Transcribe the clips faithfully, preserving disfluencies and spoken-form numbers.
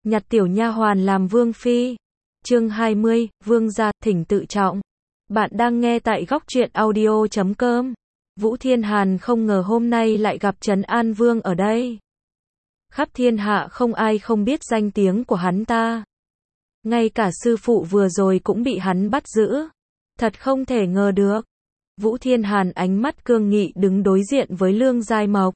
nhặt tiểu nha hoàn làm vương phi. Chương hai mươi, vương gia, thỉnh tự trọng. Bạn đang nghe tại góc truyện audio chấm com. Vũ Thiên Hàn không ngờ hôm nay lại gặp Trấn An Vương ở đây. Khắp thiên hạ không ai không biết danh tiếng của hắn ta. Ngay cả sư phụ vừa rồi cũng bị hắn bắt giữ. Thật không thể ngờ được. Vũ Thiên Hàn ánh mắt cương nghị đứng đối diện với Lương Giai Mộc.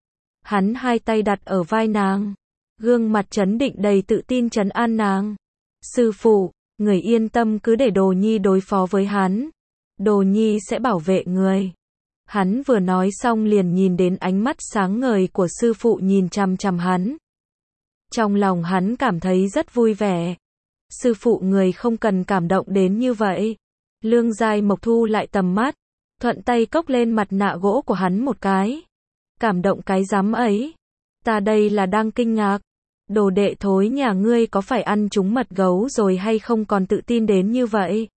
Hắn hai tay đặt ở vai nàng. Gương mặt trấn định đầy tự tin trấn an nàng. Sư phụ, người yên tâm cứ để Đồ Nhi đối phó với hắn. Đồ Nhi sẽ bảo vệ người. Hắn vừa nói xong liền nhìn đến ánh mắt sáng ngời của sư phụ nhìn chằm chằm hắn. Trong lòng hắn cảm thấy rất vui vẻ. Sư phụ người không cần cảm động đến như vậy. Lương Giai Mộc thu lại tầm mắt, thuận tay cốc lên mặt nạ gỗ của hắn một cái. Cảm động cái rắm ấy. Ta đây là đang kinh ngạc. Đồ đệ thối nhà ngươi có phải ăn trúng mật gấu rồi hay không còn tự tin đến như vậy?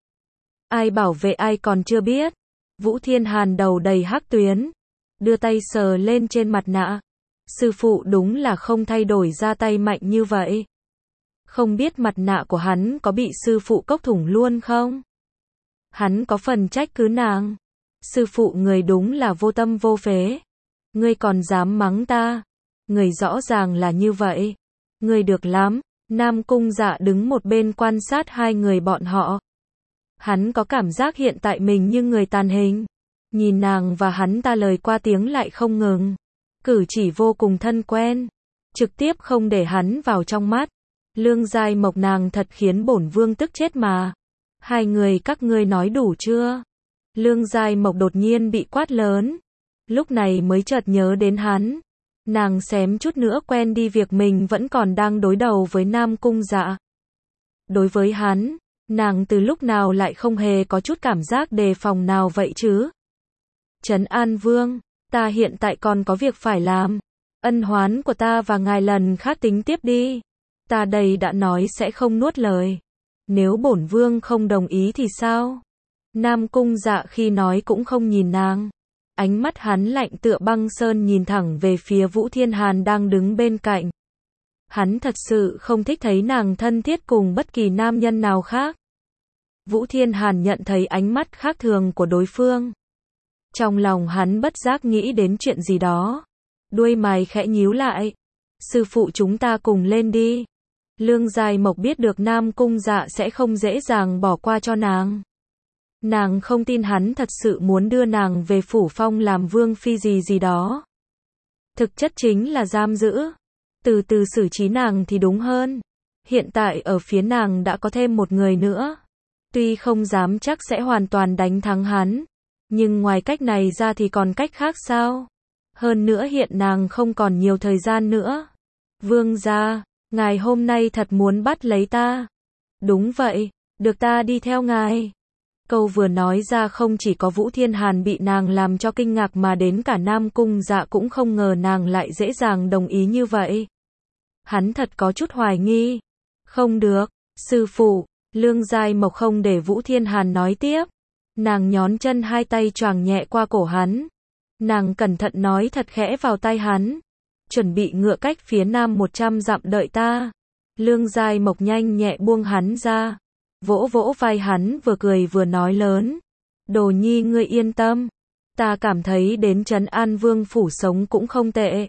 Ai bảo vệ ai còn chưa biết. Vũ Thiên Hàn đầu đầy hắc tuyến. Đưa tay sờ lên trên mặt nạ. Sư phụ đúng là không thay đổi ra tay mạnh như vậy. Không biết mặt nạ của hắn có bị sư phụ cốc thủng luôn không? Hắn có phần trách cứ nàng. Sư phụ người đúng là vô tâm vô phế. Ngươi còn dám mắng ta. Người rõ ràng là như vậy. Ngươi được lắm. Nam Cung Dạ đứng một bên quan sát hai người bọn họ. Hắn có cảm giác hiện tại mình như người tàn hình. Nhìn nàng và hắn ta lời qua tiếng lại không ngừng. Cử chỉ vô cùng thân quen. Trực tiếp không để hắn vào trong mắt. Lương Giai Mộc nàng thật khiến bổn vương tức chết mà. Hai người các ngươi nói đủ chưa? Lương Giai Mộc đột nhiên bị quát lớn. Lúc này mới chợt nhớ đến hắn. Nàng xém chút nữa quen đi việc mình vẫn còn đang đối đầu với Nam Cung Dạ. Đối với hắn, nàng từ lúc nào lại không hề có chút cảm giác đề phòng nào vậy chứ? Trấn An Vương, ta hiện tại còn có việc phải làm. Ân oán của ta và ngài lần khác tính tiếp đi. Ta đây đã nói sẽ không nuốt lời. Nếu bổn vương không đồng ý thì sao? Nam Cung Dạ khi nói cũng không nhìn nàng. Ánh mắt hắn lạnh tựa băng sơn nhìn thẳng về phía Vũ Thiên Hàn đang đứng bên cạnh. Hắn thật sự không thích thấy nàng thân thiết cùng bất kỳ nam nhân nào khác. Vũ Thiên Hàn nhận thấy ánh mắt khác thường của đối phương. Trong lòng hắn bất giác nghĩ đến chuyện gì đó. Đuôi mày khẽ nhíu lại. Sư phụ chúng ta cùng lên đi. Lương Giai Mộc biết được Nam Cung Dạ sẽ không dễ dàng bỏ qua cho nàng. Nàng không tin hắn thật sự muốn đưa nàng về phủ phong làm vương phi gì gì đó. Thực chất chính là giam giữ. Từ từ xử trí nàng thì đúng hơn. Hiện tại ở phía nàng đã có thêm một người nữa. Tuy không dám chắc sẽ hoàn toàn đánh thắng hắn. Nhưng ngoài cách này ra thì còn cách khác sao? Hơn nữa hiện nàng không còn nhiều thời gian nữa. Vương gia, ngài hôm nay thật muốn bắt lấy ta. Đúng vậy, được ta đi theo ngài. Câu vừa nói ra không chỉ có Vũ Thiên Hàn bị nàng làm cho kinh ngạc mà đến cả Nam Cung Dạ cũng không ngờ nàng lại dễ dàng đồng ý như vậy. Hắn thật có chút hoài nghi. Không được, sư phụ. Lương Giai Mộc không để Vũ Thiên Hàn nói tiếp. Nàng nhón chân hai tay choàng nhẹ qua cổ hắn. Nàng cẩn thận nói thật khẽ vào tai hắn. Chuẩn bị ngựa cách phía nam một trăm dặm đợi ta. Lương Giai Mộc nhanh nhẹ buông hắn ra. Vỗ vỗ vai hắn vừa cười vừa nói lớn. Đồ Nhi ngươi yên tâm. Ta cảm thấy đến Trấn An Vương phủ sống cũng không tệ.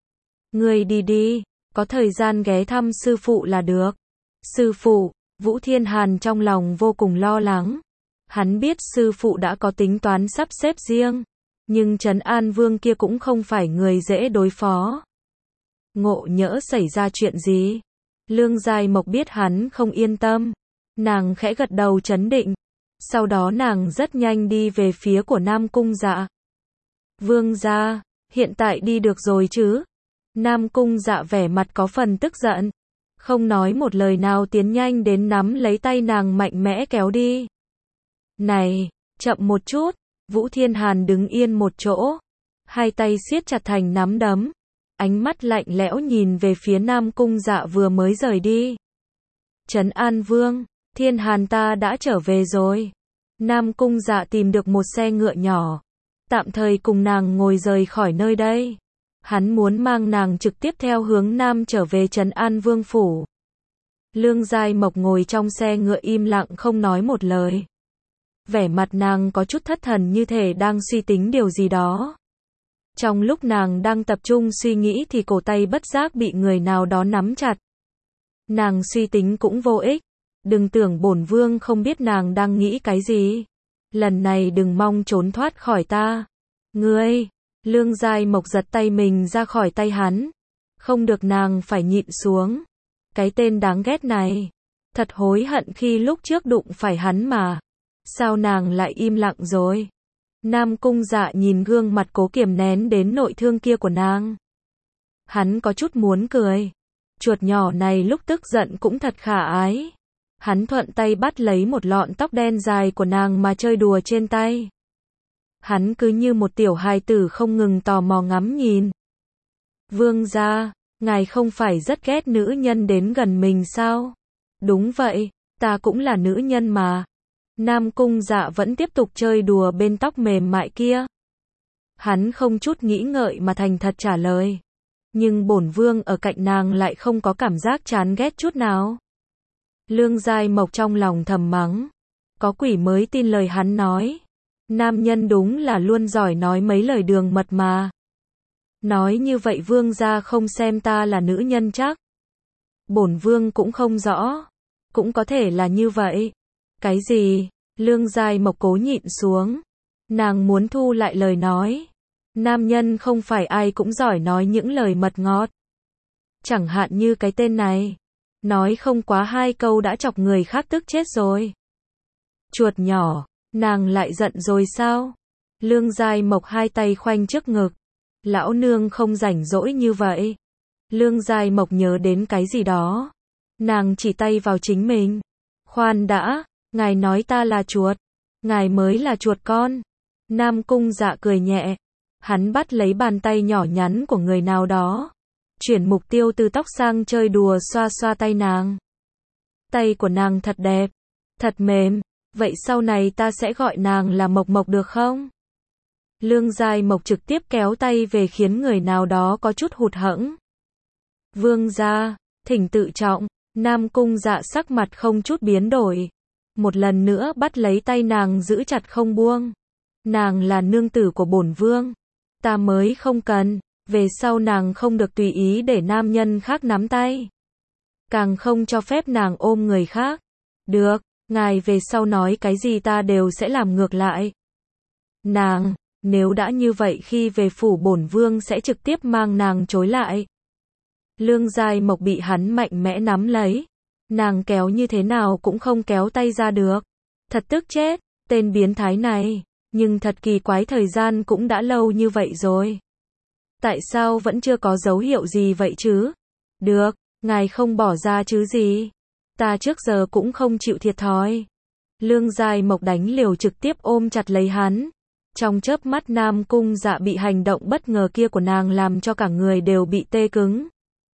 Ngươi đi đi. Có thời gian ghé thăm sư phụ là được. Sư phụ, Vũ Thiên Hàn trong lòng vô cùng lo lắng. Hắn biết sư phụ đã có tính toán sắp xếp riêng. Nhưng Trấn An Vương kia cũng không phải người dễ đối phó. Ngộ nhỡ xảy ra chuyện gì? Lương Giai Mộc biết hắn không yên tâm. Nàng khẽ gật đầu trấn định. Sau đó nàng rất nhanh đi về phía của Nam Cung Dạ. Vương gia, hiện tại đi được rồi chứ? Nam Cung Dạ vẻ mặt có phần tức giận. Không nói một lời nào tiến nhanh đến nắm lấy tay nàng mạnh mẽ kéo đi. Này, chậm một chút. Vũ Thiên Hàn đứng yên một chỗ. Hai tay siết chặt thành nắm đấm. Ánh mắt lạnh lẽo nhìn về phía Nam Cung Dạ vừa mới rời đi. Trấn An Vương, Thiên Hàn ta đã trở về rồi. Nam Cung Dạ tìm được một xe ngựa nhỏ. Tạm thời cùng nàng ngồi rời khỏi nơi đây. Hắn muốn mang nàng trực tiếp theo hướng Nam trở về Trấn An Vương phủ. Lương Giai Mộc ngồi trong xe ngựa im lặng không nói một lời. Vẻ mặt nàng có chút thất thần như thể đang suy tính điều gì đó. Trong lúc nàng đang tập trung suy nghĩ thì cổ tay bất giác bị người nào đó nắm chặt. Nàng suy tính cũng vô ích. Đừng tưởng bổn vương không biết nàng đang nghĩ cái gì. Lần này đừng mong trốn thoát khỏi ta. Ngươi, Lương Giai Mộc giật tay mình ra khỏi tay hắn. Không được, nàng phải nhịn xuống. Cái tên đáng ghét này. Thật hối hận khi lúc trước đụng phải hắn mà. Sao nàng lại im lặng rồi? Nam Cung Dạ nhìn gương mặt cố kiềm nén đến nội thương kia của nàng. Hắn có chút muốn cười. Chuột nhỏ này lúc tức giận cũng thật khả ái. Hắn thuận tay bắt lấy một lọn tóc đen dài của nàng mà chơi đùa trên tay. Hắn cứ như một tiểu hài tử không ngừng tò mò ngắm nhìn. Vương gia, ngài không phải rất ghét nữ nhân đến gần mình sao? Đúng vậy, ta cũng là nữ nhân mà. Nam Cung Dạ vẫn tiếp tục chơi đùa bên tóc mềm mại kia. Hắn không chút nghĩ ngợi mà thành thật trả lời. Nhưng bổn vương ở cạnh nàng lại không có cảm giác chán ghét chút nào. Lương Giai Mộc trong lòng thầm mắng. Có quỷ mới tin lời hắn nói. Nam nhân đúng là luôn giỏi nói mấy lời đường mật mà. Nói như vậy vương gia không xem ta là nữ nhân chắc. Bổn vương cũng không rõ. Cũng có thể là như vậy. Cái gì? Lương Giai Mộc cố nhịn xuống. Nàng muốn thu lại lời nói. Nam nhân không phải ai cũng giỏi nói những lời mật ngọt. Chẳng hạn như cái tên này. Nói không quá hai câu đã chọc người khác tức chết rồi. Chuột nhỏ, nàng lại giận rồi sao? Lương Giai Mộc hai tay khoanh trước ngực. Lão nương không rảnh rỗi như vậy. Lương Giai Mộc nhớ đến cái gì đó. Nàng chỉ tay vào chính mình. Khoan đã, ngài nói ta là chuột. Ngài mới là chuột con. Nam Cung Dạ cười nhẹ. Hắn bắt lấy bàn tay nhỏ nhắn của người nào đó. Chuyển mục tiêu từ tóc sang chơi đùa xoa xoa tay nàng. Tay của nàng thật đẹp. Thật mềm. Vậy sau này ta sẽ gọi nàng là Mộc Mộc được không? Lương Giai Mộc trực tiếp kéo tay về khiến người nào đó có chút hụt hẫng. Vương gia, thỉnh tự trọng. Nam Cung Dạ sắc mặt không chút biến đổi. Một lần nữa bắt lấy tay nàng giữ chặt không buông. Nàng là nương tử của bổn vương. Ta mới không cần. Về sau nàng không được tùy ý để nam nhân khác nắm tay. Càng không cho phép nàng ôm người khác. Được, ngài về sau nói cái gì ta đều sẽ làm ngược lại. Nàng, nếu đã như vậy khi về phủ bổn vương sẽ trực tiếp mang nàng trối lại. Lương Giai Mộc bị hắn mạnh mẽ nắm lấy. Nàng kéo như thế nào cũng không kéo tay ra được. Thật tức chết, tên biến thái này. Nhưng thật kỳ quái, thời gian cũng đã lâu như vậy rồi. Tại sao vẫn chưa có dấu hiệu gì vậy chứ? Được, ngài không bỏ ra chứ gì. Ta trước giờ cũng không chịu thiệt thòi. Lương Giai Mộc đánh liều trực tiếp ôm chặt lấy hắn. Trong chớp mắt Nam Cung Dạ bị hành động bất ngờ kia của nàng làm cho cả người đều bị tê cứng.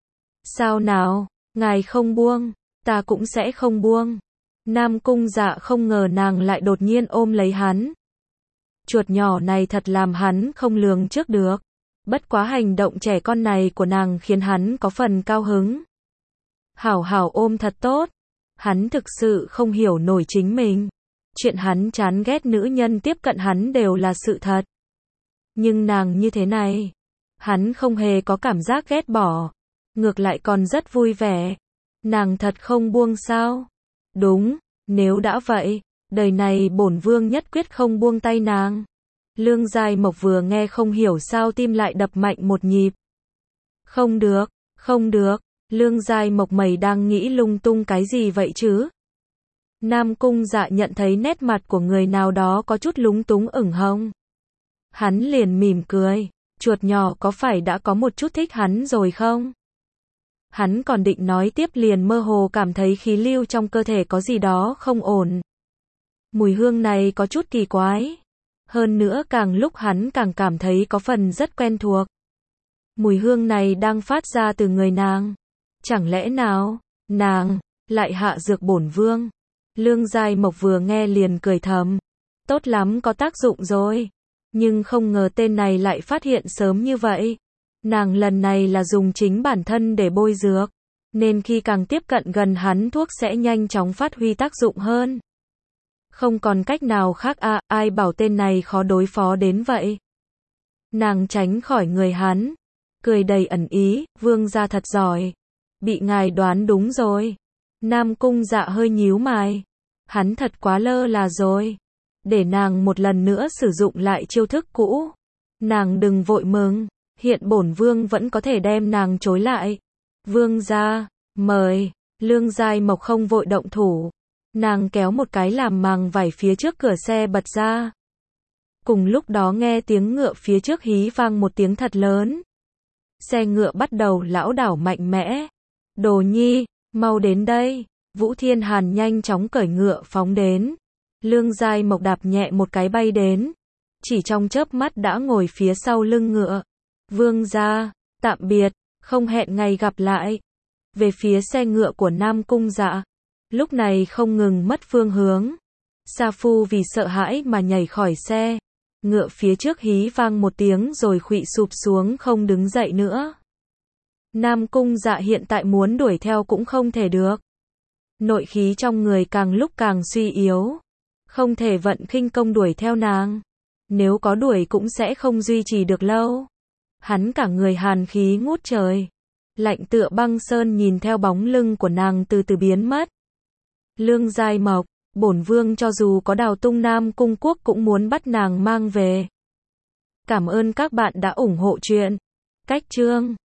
Sao nào, ngài không buông, ta cũng sẽ không buông. Nam Cung Dạ không ngờ nàng lại đột nhiên ôm lấy hắn. Chuột nhỏ này thật làm hắn không lường trước được. Bất quá hành động trẻ con này của nàng khiến hắn có phần cao hứng. Hảo hảo ôm thật tốt. Hắn thực sự không hiểu nổi chính mình. Chuyện hắn chán ghét nữ nhân tiếp cận hắn đều là sự thật. Nhưng nàng như thế này, hắn không hề có cảm giác ghét bỏ. Ngược lại còn rất vui vẻ. Nàng thật không buông sao? Đúng, nếu đã vậy, đời này bổn vương nhất quyết không buông tay nàng. Lương Giai Mộc vừa nghe không hiểu sao tim lại đập mạnh một nhịp. Không được, không được, Lương Giai Mộc mày đang nghĩ lung tung cái gì vậy chứ? Nam Cung Dạ nhận thấy nét mặt của người nào đó có chút lúng túng ửng hồng. Hắn liền mỉm cười, chuột nhỏ có phải đã có một chút thích hắn rồi không? Hắn còn định nói tiếp liền mơ hồ cảm thấy khí lưu trong cơ thể có gì đó không ổn. Mùi hương này có chút kỳ quái. Hơn nữa càng lúc hắn càng cảm thấy có phần rất quen thuộc. Mùi hương này đang phát ra từ người nàng. Chẳng lẽ nào, nàng, lại hạ dược bổn vương? Lương Giai Mộc vừa nghe liền cười thầm. Tốt lắm, có tác dụng rồi. Nhưng không ngờ tên này lại phát hiện sớm như vậy. Nàng lần này là dùng chính bản thân để bôi dược. nên khi càng tiếp cận gần hắn thuốc sẽ nhanh chóng phát huy tác dụng hơn. Không còn cách nào khác à, ai bảo tên này khó đối phó đến vậy. Nàng tránh khỏi người hắn, cười đầy ẩn ý, vương gia thật giỏi. Bị ngài đoán đúng rồi. Nam Cung Dạ hơi nhíu mày. Hắn thật quá lơ là rồi. Để nàng một lần nữa sử dụng lại chiêu thức cũ. Nàng đừng vội mừng, hiện bổn vương vẫn có thể đem nàng chối lại. Vương gia, mời. Lương Giai Mộc không vội động thủ. Nàng kéo một cái làm màng vải phía trước cửa xe bật ra. Cùng lúc đó nghe tiếng ngựa phía trước hí vang một tiếng thật lớn. Xe ngựa bắt đầu lảo đảo mạnh mẽ. Đồ Nhi, mau đến đây. Vũ Thiên Hàn nhanh chóng cởi ngựa phóng đến. Lương Giai Mộc đạp nhẹ một cái bay đến. Chỉ trong chớp mắt đã ngồi phía sau lưng ngựa. Vương gia, tạm biệt, không hẹn ngày gặp lại. Về phía xe ngựa của Nam Cung Dạ. Lúc này không ngừng mất phương hướng. Sa Phu vì sợ hãi mà nhảy khỏi xe. Ngựa phía trước hí vang một tiếng rồi khuỵu sụp xuống không đứng dậy nữa. Nam Cung Dạ hiện tại muốn đuổi theo cũng không thể được. Nội khí trong người càng lúc càng suy yếu. Không thể vận khinh công đuổi theo nàng. Nếu có đuổi cũng sẽ không duy trì được lâu. Hắn cả người hàn khí ngút trời. Lạnh tựa băng sơn nhìn theo bóng lưng của nàng từ từ biến mất. Lương Giai Mộc, bổn vương cho dù có đào tung Nam Cung quốc cũng muốn bắt nàng mang về. Cảm ơn các bạn đã ủng hộ chuyện. Cách chương